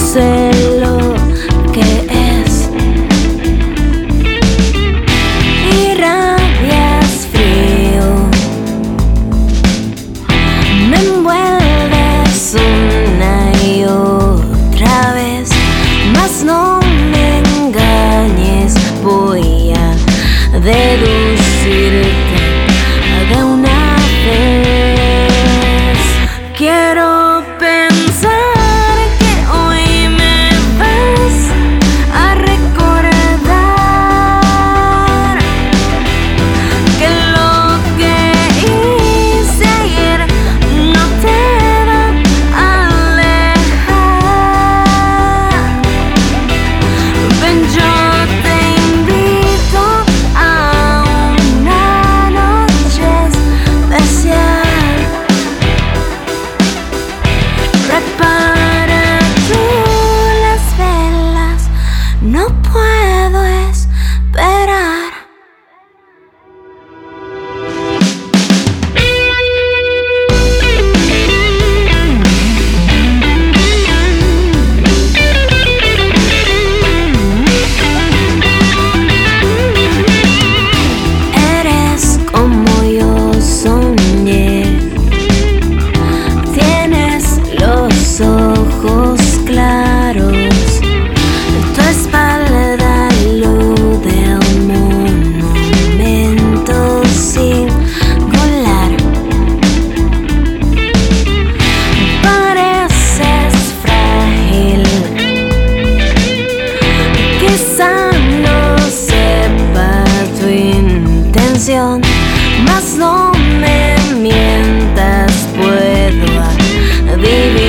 sé lo que es. Irradias frío, me envuelves una y otra vez, mas no me engañes, voy a deducirte de una vez. Quiero pensar que hoy me vas a recordar que lo que hice ayer no te va a alejar. Ven, yo te invito a una noche especial. Prepara tú las velas, no puedo esperar. Eres como yo soñé, tienes los ojos claros, tu espalda elude un monumento singular. Pareces frágil, quizá no sepa tu intención, mas no me mientas, puedo vivir